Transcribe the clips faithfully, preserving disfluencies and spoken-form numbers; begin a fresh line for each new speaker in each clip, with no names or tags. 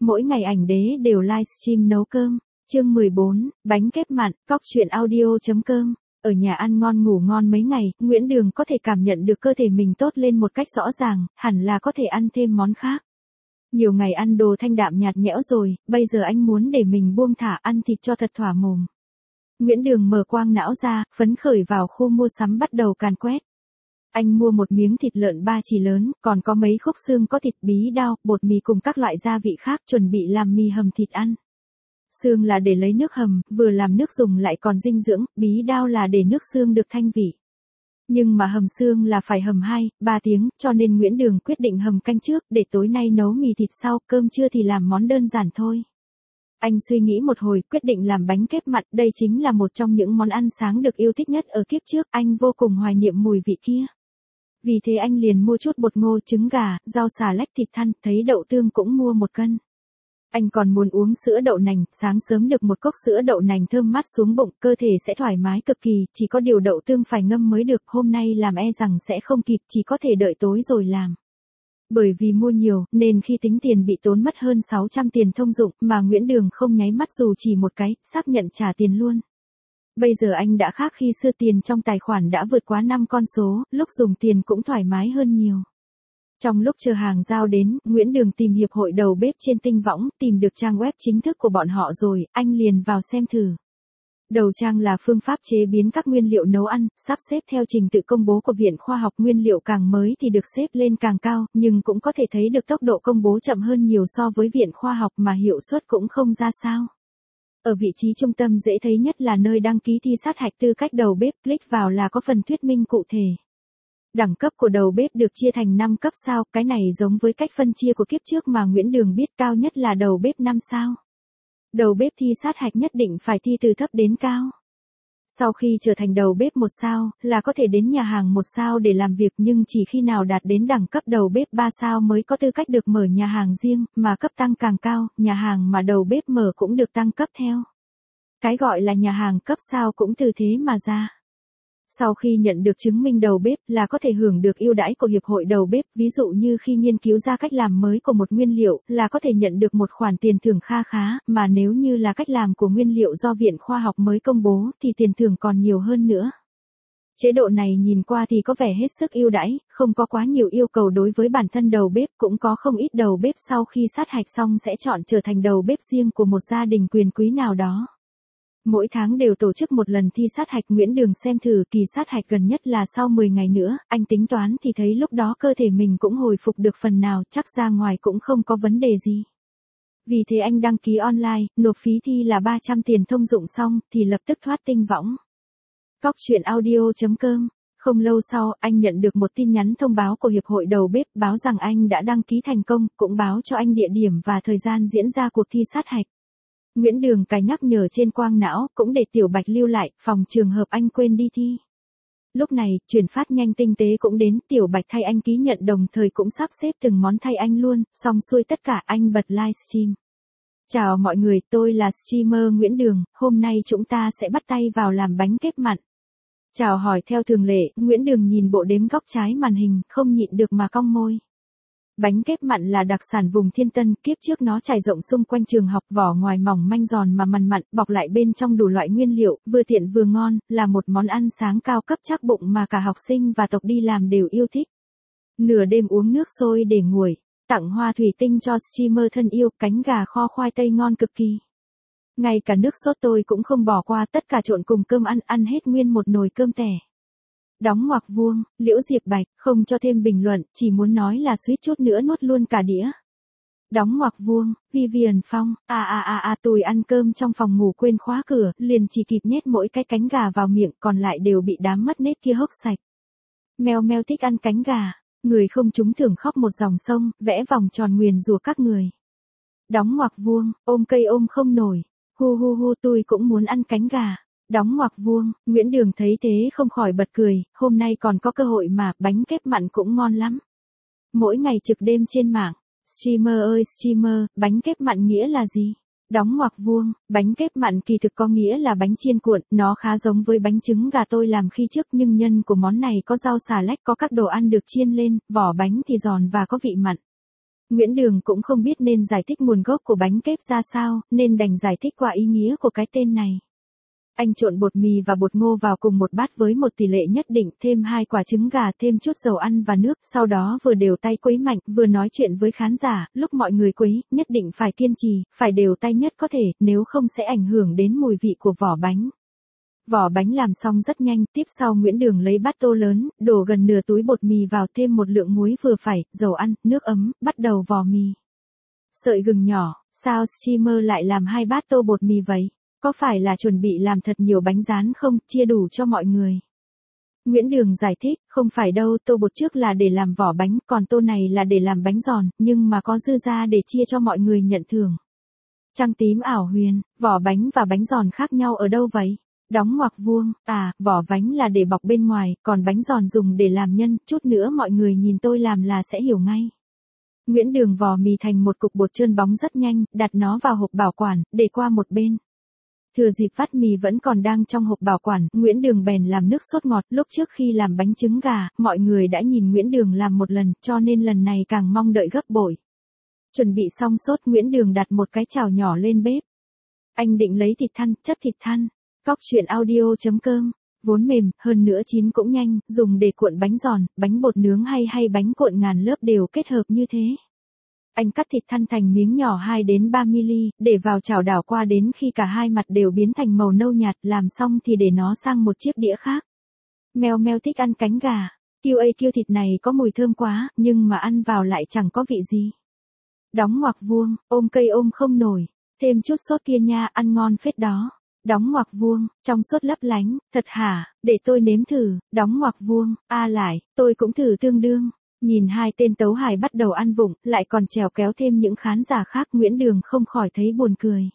Mỗi ngày ảnh đế đều livestream nấu cơm. Chương mười bốn, bánh kếp mặn, cóc truyện audio.com. Ở nhà ăn ngon ngủ ngon mấy ngày, Nguyễn Đường có thể cảm nhận được cơ thể mình tốt lên một cách rõ ràng, hẳn là có thể ăn thêm món khác. Nhiều ngày ăn đồ thanh đạm nhạt nhẽo rồi, bây giờ anh muốn để mình buông thả ăn thịt cho thật thỏa mồm. Nguyễn Đường mở quang não ra, phấn khởi vào khu mua sắm bắt đầu càn quét. Anh mua một miếng thịt lợn ba chỉ lớn, còn có mấy khúc xương có thịt bí đao, bột mì cùng các loại gia vị khác chuẩn bị làm mì hầm thịt ăn. Xương là để lấy nước hầm, vừa làm nước dùng lại còn dinh dưỡng, bí đao là để nước xương được thanh vị. Nhưng mà hầm xương là phải hầm hai, ba tiếng, cho nên Nguyễn Đường quyết định hầm canh trước, để tối nay nấu mì thịt sau, cơm trưa thì làm món đơn giản thôi. Anh suy nghĩ một hồi, quyết định làm bánh kếp mặn, đây chính là một trong những món ăn sáng được yêu thích nhất ở kiếp trước, anh vô cùng hoài niệm mùi vị kia. Vì thế anh liền mua chút bột ngô, trứng gà, rau xà lách, thịt thăn, thấy đậu tương cũng mua một cân. Anh còn muốn uống sữa đậu nành, sáng sớm được một cốc sữa đậu nành thơm mát xuống bụng, cơ thể sẽ thoải mái cực kỳ, chỉ có điều đậu tương phải ngâm mới được, hôm nay làm e rằng sẽ không kịp, chỉ có thể đợi tối rồi làm. Bởi vì mua nhiều, nên khi tính tiền bị tốn mất hơn sáu trăm tiền thông dụng, mà Nguyễn Đường không nháy mắt dù chỉ một cái, xác nhận trả tiền luôn. Bây giờ anh đã khác khi xưa, tiền trong tài khoản đã vượt quá năm con số, lúc dùng tiền cũng thoải mái hơn nhiều. Trong lúc chờ hàng giao đến, Nguyễn Đường tìm hiệp hội đầu bếp trên Tinh Võng, tìm được trang web chính thức của bọn họ rồi, anh liền vào xem thử. Đầu trang là phương pháp chế biến các nguyên liệu nấu ăn, sắp xếp theo trình tự công bố của Viện Khoa học, nguyên liệu càng mới thì được xếp lên càng cao, nhưng cũng có thể thấy được tốc độ công bố chậm hơn nhiều so với Viện Khoa học mà hiệu suất cũng không ra sao. Ở vị trí trung tâm dễ thấy nhất là nơi đăng ký thi sát hạch tư cách đầu bếp, click vào là có phần thuyết minh cụ thể. Đẳng cấp của đầu bếp được chia thành năm cấp sao, cái này giống với cách phân chia của kiếp trước mà Nguyễn Đường biết, cao nhất là đầu bếp năm sao. Đầu bếp thi sát hạch nhất định phải thi từ thấp đến cao. Sau khi trở thành đầu bếp một sao, là có thể đến nhà hàng một sao để làm việc, nhưng chỉ khi nào đạt đến đẳng cấp đầu bếp ba sao mới có tư cách được mở nhà hàng riêng, mà cấp tăng càng cao, nhà hàng mà đầu bếp mở cũng được tăng cấp theo. Cái gọi là nhà hàng cấp sao cũng từ thế mà ra. Sau khi nhận được chứng minh đầu bếp là có thể hưởng được ưu đãi của Hiệp hội đầu bếp, ví dụ như khi nghiên cứu ra cách làm mới của một nguyên liệu là có thể nhận được một khoản tiền thưởng kha khá, mà nếu như là cách làm của nguyên liệu do Viện Khoa học mới công bố thì tiền thưởng còn nhiều hơn nữa. Chế độ này nhìn qua thì có vẻ hết sức ưu đãi, không có quá nhiều yêu cầu đối với bản thân đầu bếp, cũng có không ít đầu bếp sau khi sát hạch xong sẽ chọn trở thành đầu bếp riêng của một gia đình quyền quý nào đó. Mỗi tháng đều tổ chức một lần thi sát hạch. Nguyễn Đường xem thử kỳ sát hạch gần nhất là sau mười ngày nữa, anh tính toán thì thấy lúc đó cơ thể mình cũng hồi phục được phần nào, chắc ra ngoài cũng không có vấn đề gì. Vì thế anh đăng ký online, nộp phí thi là ba trăm tiền thông dụng xong, thì lập tức thoát Tinh Võng. Cóc truyện audio.com. Không lâu sau, anh nhận được một tin nhắn thông báo của Hiệp hội đầu bếp, báo rằng anh đã đăng ký thành công, cũng báo cho anh địa điểm và thời gian diễn ra cuộc thi sát hạch. Nguyễn Đường cài nhắc nhở trên quang não, cũng để Tiểu Bạch lưu lại, phòng trường hợp anh quên đi thi. Lúc này, chuyển phát nhanh tinh tế cũng đến, Tiểu Bạch thay anh ký nhận đồng thời cũng sắp xếp từng món thay anh luôn, xong xuôi tất cả anh bật livestream. Chào mọi người, tôi là streamer Nguyễn Đường, hôm nay chúng ta sẽ bắt tay vào làm bánh kếp mặn. Chào hỏi theo thường lệ, Nguyễn Đường nhìn bộ đếm góc trái màn hình, không nhịn được mà cong môi. Bánh kếp mặn là đặc sản vùng Thiên Tân, kiếp trước nó trải rộng xung quanh trường học, vỏ ngoài mỏng manh giòn mà mằn mặn, bọc lại bên trong đủ loại nguyên liệu, vừa tiện vừa ngon, là một món ăn sáng cao cấp chắc bụng mà cả học sinh và tộc đi làm đều yêu thích. Nửa đêm uống nước sôi để nguội, tặng hoa thủy tinh cho streamer thân yêu, cánh gà kho khoai tây ngon cực kỳ. Ngay cả nước sốt tôi cũng không bỏ qua, tất cả trộn cùng cơm ăn, ăn hết nguyên một nồi cơm tẻ. Đóng ngoặc vuông, Liễu Diệp Bạch, không cho thêm bình luận, chỉ muốn nói là suýt chút nữa nuốt luôn cả đĩa. Đóng ngoặc vuông, Vivian Phong, à à à à tôi ăn cơm trong phòng ngủ quên khóa cửa, liền chỉ kịp nhét mỗi cái cánh gà vào miệng, còn lại đều bị đám mất nết kia hốc sạch. Mèo mèo thích ăn cánh gà, người không trúng thưởng khóc một dòng sông, vẽ vòng tròn nguyền rủa các người. Đóng ngoặc vuông, ôm cây ôm không nổi, hu hu hu tôi cũng muốn ăn cánh gà. Đóng ngoặc vuông, Nguyễn Đường thấy thế không khỏi bật cười, hôm nay còn có cơ hội mà, bánh kếp mặn cũng ngon lắm. Mỗi ngày trực đêm trên mạng, streamer ơi streamer, bánh kếp mặn nghĩa là gì? Đóng ngoặc vuông, bánh kếp mặn kỳ thực có nghĩa là bánh chiên cuộn, nó khá giống với bánh trứng gà tôi làm khi trước, nhưng nhân của món này có rau xà lách, có các đồ ăn được chiên lên, vỏ bánh thì giòn và có vị mặn. Nguyễn Đường cũng không biết nên giải thích nguồn gốc của bánh kếp ra sao, nên đành giải thích qua ý nghĩa của cái tên này. Anh trộn bột mì và bột ngô vào cùng một bát với một tỷ lệ nhất định, thêm hai quả trứng gà, thêm chút dầu ăn và nước, sau đó vừa đều tay quấy mạnh, vừa nói chuyện với khán giả, lúc mọi người quấy, nhất định phải kiên trì, phải đều tay nhất có thể, nếu không sẽ ảnh hưởng đến mùi vị của vỏ bánh. Vỏ bánh làm xong rất nhanh, tiếp sau Nguyễn Đường lấy bát tô lớn, đổ gần nửa túi bột mì vào, thêm một lượng muối vừa phải, dầu ăn, nước ấm, bắt đầu vò mì. Sợi gừng nhỏ, sao streamer lại làm hai bát tô bột mì vậy? Có phải là chuẩn bị làm thật nhiều bánh rán không, chia đủ cho mọi người? Nguyễn Đường giải thích, không phải đâu, tô bột trước là để làm vỏ bánh, còn tô này là để làm bánh giòn, nhưng mà có dư ra để chia cho mọi người nhận thưởng. Trăng tím ảo huyền, vỏ bánh và bánh giòn khác nhau ở đâu vậy? Đóng ngoặc vuông, à, vỏ bánh là để bọc bên ngoài, còn bánh giòn dùng để làm nhân, chút nữa mọi người nhìn tôi làm là sẽ hiểu ngay. Nguyễn Đường vò mì thành một cục bột trơn bóng rất nhanh, đặt nó vào hộp bảo quản, để qua một bên. Thừa dịp vắt mì vẫn còn đang trong hộp bảo quản, Nguyễn Đường bèn làm nước sốt ngọt, lúc trước khi làm bánh trứng gà, mọi người đã nhìn Nguyễn Đường làm một lần, cho nên lần này càng mong đợi gấp bội. Chuẩn bị xong sốt, Nguyễn Đường đặt một cái chảo nhỏ lên bếp. Anh định lấy thịt thăn, chất thịt thăn. Cóc truyện audio.com, vốn mềm, hơn nữa chín cũng nhanh, dùng để cuộn bánh giòn, bánh bột nướng hay hay bánh cuộn ngàn lớp đều kết hợp như thế. Anh cắt thịt thăn thành miếng nhỏ hai đến ba mi-li-mét, để vào chảo đảo qua đến khi cả hai mặt đều biến thành màu nâu nhạt, làm xong thì để nó sang một chiếc đĩa khác. Mèo mèo thích ăn cánh gà, kiu ây kiu thịt này có mùi thơm quá, nhưng mà ăn vào lại chẳng có vị gì. Đóng ngoặc vuông, ôm cây ôm không nổi, thêm chút sốt kia nha, ăn ngon phết đó. Đóng ngoặc vuông, trong sốt lấp lánh, thật hả, để tôi nếm thử, đóng ngoặc vuông, a lại, tôi cũng thử tương đương. Nhìn hai tên tấu hài bắt đầu ăn vụng, lại còn trèo kéo thêm những khán giả khác, Nguyễn Đường không khỏi thấy buồn cười.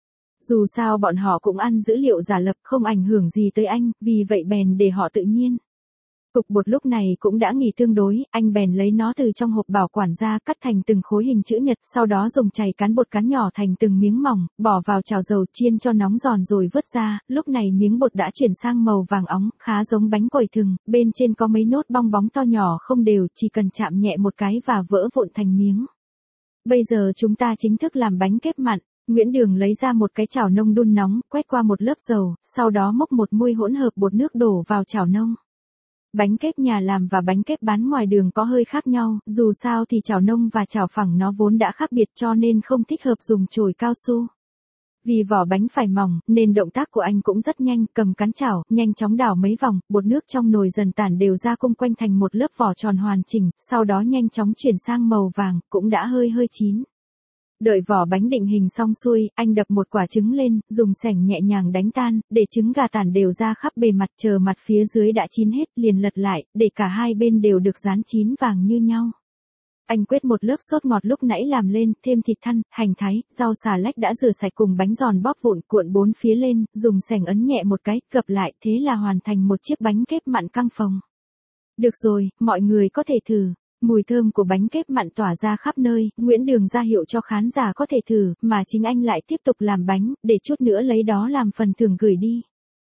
Dù sao bọn họ cũng ăn dữ liệu giả lập, không ảnh hưởng gì tới anh, vì vậy bèn để họ tự nhiên. Cục bột lúc này cũng đã nghỉ tương đối, anh bèn lấy nó từ trong hộp bảo quản ra, cắt thành từng khối hình chữ nhật, sau đó dùng chày cán bột cán nhỏ thành từng miếng mỏng, bỏ vào chảo dầu chiên cho nóng giòn rồi vớt ra, lúc này miếng bột đã chuyển sang màu vàng óng, khá giống bánh quẩy thừng, bên trên có mấy nốt bong bóng to nhỏ không đều, chỉ cần chạm nhẹ một cái và vỡ vụn thành miếng. Bây giờ chúng ta chính thức làm bánh kếp mặn. Nguyễn Đường lấy ra một cái chảo nông đun nóng, quét qua một lớp dầu, sau đó múc một muôi hỗn hợp bột nước đổ vào chảo nông. Bánh kếp nhà làm và bánh kếp bán ngoài đường có hơi khác nhau, dù sao thì chảo nông và chảo phẳng nó vốn đã khác biệt cho nên không thích hợp dùng chổi cao su. Vì vỏ bánh phải mỏng, nên động tác của anh cũng rất nhanh, cầm cán chảo, nhanh chóng đảo mấy vòng, bột nước trong nồi dần tản đều ra cung quanh thành một lớp vỏ tròn hoàn chỉnh, sau đó nhanh chóng chuyển sang màu vàng, cũng đã hơi hơi chín. Đợi vỏ bánh định hình xong xuôi, anh đập một quả trứng lên, dùng xẻng nhẹ nhàng đánh tan, để trứng gà tản đều ra khắp bề mặt, chờ mặt phía dưới đã chín hết, liền lật lại, để cả hai bên đều được rán chín vàng như nhau. Anh quét một lớp sốt ngọt lúc nãy làm lên, thêm thịt thăn, hành thái, rau xà lách đã rửa sạch cùng bánh giòn bóp vụn, cuộn bốn phía lên, dùng xẻng ấn nhẹ một cái, gập lại, thế là hoàn thành một chiếc bánh kếp mặn căng phồng. Được rồi, mọi người có thể thử. Mùi thơm của bánh kếp mặn tỏa ra khắp nơi, Nguyễn Đường ra hiệu cho khán giả có thể thử, mà chính anh lại tiếp tục làm bánh, để chút nữa lấy đó làm phần thưởng gửi đi.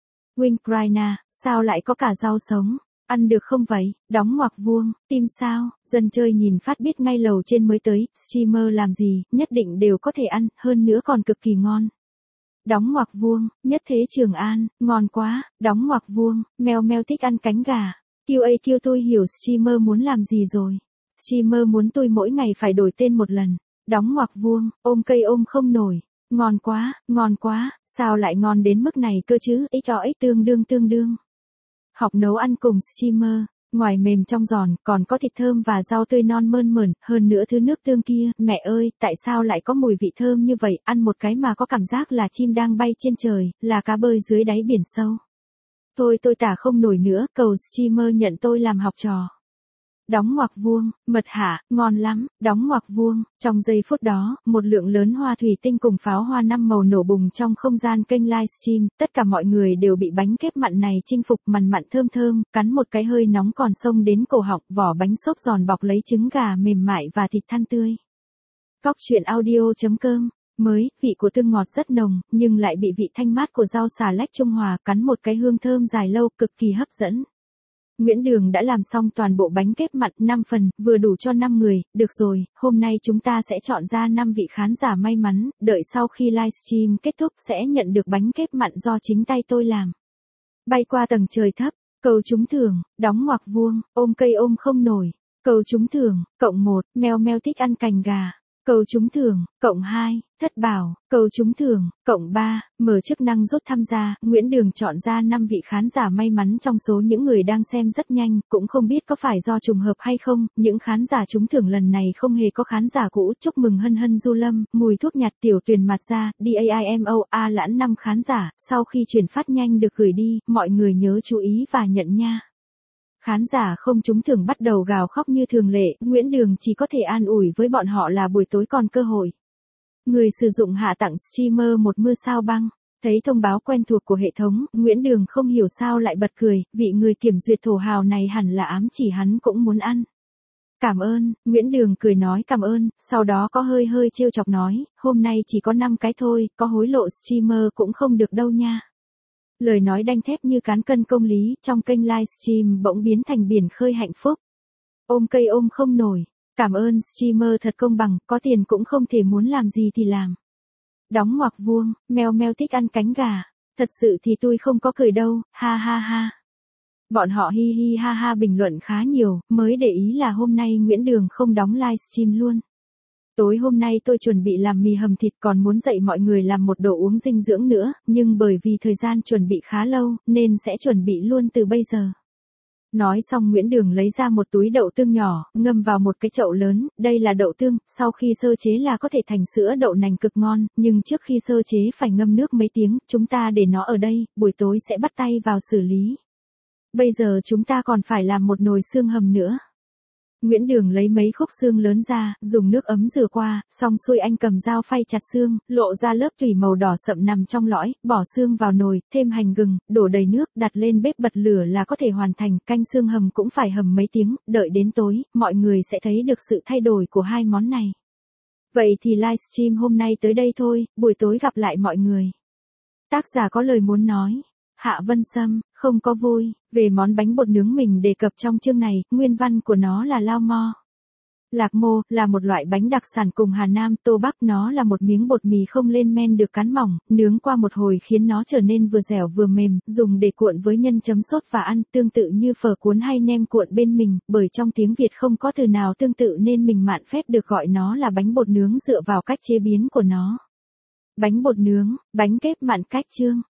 Ukraine, sao lại có cả rau sống? Ăn được không vậy? Đóng ngoặc vuông, tim sao? Dân chơi nhìn phát biết ngay lầu trên mới tới, streamer làm gì, nhất định đều có thể ăn, hơn nữa còn cực kỳ ngon. Đóng ngoặc vuông, nhất thế Trường An, ngon quá, đóng ngoặc vuông, mèo mèo thích ăn cánh gà. kiu ây kiu tôi hiểu streamer muốn làm gì rồi. Streamer muốn tôi mỗi ngày phải đổi tên một lần. Đóng ngoặc vuông, ôm cây ôm không nổi. Ngon quá, ngon quá, sao lại ngon đến mức này cơ chứ, x cho x tương đương tương đương. Học nấu ăn cùng streamer, ngoài mềm trong giòn, còn có thịt thơm và rau tươi non mơn mởn, hơn nữa thứ nước tương kia, mẹ ơi, tại sao lại có mùi vị thơm như vậy, ăn một cái mà có cảm giác là chim đang bay trên trời, là cá bơi dưới đáy biển sâu. Thôi tôi tả không nổi nữa, cầu streamer nhận tôi làm học trò. Đóng ngoặc vuông, mật hả, ngon lắm, đóng ngoặc vuông, trong giây phút đó, một lượng lớn hoa thủy tinh cùng pháo hoa năm màu nổ bùng trong không gian kênh livestream, tất cả mọi người đều bị bánh kếp mặn này chinh phục, mằn mặn thơm thơm, cắn một cái hơi nóng còn xông đến cổ họng, vỏ bánh xốp giòn bọc lấy trứng gà mềm mại và thịt than tươi. Cóc truyện audio.com, mới, vị của tương ngọt rất nồng, nhưng lại bị vị thanh mát của rau xà lách trung hòa, cắn một cái hương thơm dài lâu, cực kỳ hấp dẫn. Nguyễn Đường đã làm xong toàn bộ bánh kếp mặn năm phần, vừa đủ cho năm người, được rồi, hôm nay chúng ta sẽ chọn ra năm vị khán giả may mắn, đợi sau khi livestream kết thúc sẽ nhận được bánh kếp mặn do chính tay tôi làm. Bay qua tầng trời thấp, cầu trúng thưởng, đóng ngoặc vuông, ôm cây ôm không nổi, cầu trúng thưởng, cộng một, meo meo thích ăn cành gà. Cầu trúng thưởng, cộng hai, thất bảo, cầu trúng thưởng, cộng ba, mở chức năng rút tham gia, Nguyễn Đường chọn ra năm vị khán giả may mắn trong số những người đang xem rất nhanh, cũng không biết có phải do trùng hợp hay không, những khán giả trúng thưởng lần này không hề có khán giả cũ, chúc mừng Hân Hân Du Lâm, Mùi Thuốc Nhạt Tiểu Tuyền Mặt Ra, DAIMO, A Lãn năm khán giả, sau khi chuyển phát nhanh được gửi đi, mọi người nhớ chú ý và nhận nha. Khán giả không trúng thưởng bắt đầu gào khóc như thường lệ, Nguyễn Đường chỉ có thể an ủi với bọn họ là buổi tối còn cơ hội. Người sử dụng hạ tặng streamer một mưa sao băng. Thấy thông báo quen thuộc của hệ thống, Nguyễn Đường không hiểu sao lại bật cười, vị người kiểm duyệt thổ hào này hẳn là ám chỉ hắn cũng muốn ăn. Cảm ơn, Nguyễn Đường cười nói cảm ơn, sau đó có hơi hơi trêu chọc nói, hôm nay chỉ có năm cái thôi, có hối lộ streamer cũng không được đâu nha. Lời nói đanh thép như cán cân công lý, trong kênh livestream bỗng biến thành biển khơi hạnh phúc. Ôm cây ôm không nổi, cảm ơn streamer thật công bằng, có tiền cũng không thể muốn làm gì thì làm. Đóng ngoặc vuông, meo meo thích ăn cánh gà, thật sự thì tôi không có cười đâu, ha ha ha. Bọn họ hi hi ha ha bình luận khá nhiều, mới để ý là hôm nay Nguyễn Đường không đóng livestream luôn. Tối hôm nay tôi chuẩn bị làm mì hầm thịt còn muốn dạy mọi người làm một đồ uống dinh dưỡng nữa, nhưng bởi vì thời gian chuẩn bị khá lâu, nên sẽ chuẩn bị luôn từ bây giờ. Nói xong Nguyễn Đường lấy ra một túi đậu tương nhỏ, ngâm vào một cái chậu lớn, đây là đậu tương, sau khi sơ chế là có thể thành sữa đậu nành cực ngon, nhưng trước khi sơ chế phải ngâm nước mấy tiếng, chúng ta để nó ở đây, buổi tối sẽ bắt tay vào xử lý. Bây giờ chúng ta còn phải làm một nồi xương hầm nữa. Nguyễn Đường lấy mấy khúc xương lớn ra, dùng nước ấm rửa qua, xong xuôi anh cầm dao phay chặt xương, lộ ra lớp tủy màu đỏ sậm nằm trong lõi, bỏ xương vào nồi, thêm hành gừng, đổ đầy nước, đặt lên bếp bật lửa là có thể hoàn thành, canh xương hầm cũng phải hầm mấy tiếng, đợi đến tối, mọi người sẽ thấy được sự thay đổi của hai món này. Vậy thì livestream hôm nay tới đây thôi, buổi tối gặp lại mọi người. Tác giả có lời muốn nói. Hạ Vân Sâm, không có vui, về món bánh bột nướng mình đề cập trong chương này, nguyên văn của nó là lao mo. Lạc mô, là một loại bánh đặc sản cùng Hà Nam, Tô Bắc, nó là một miếng bột mì không lên men được cán mỏng, nướng qua một hồi khiến nó trở nên vừa dẻo vừa mềm, dùng để cuộn với nhân chấm sốt và ăn, tương tự như phở cuốn hay nem cuộn bên mình, bởi trong tiếng Việt không có từ nào tương tự nên mình mạn phép được gọi nó là bánh bột nướng dựa vào cách chế biến của nó. Bánh bột nướng, bánh kếp mặn cách chương.